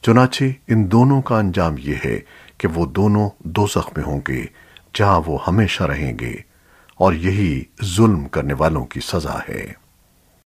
चुनाचे इन दोनों का अंजाम ये है कि वो दोनों दोज़ख में होंगे जहां वो हमेशा रहेंगे और यही जुल्म करने वालों की सजा है।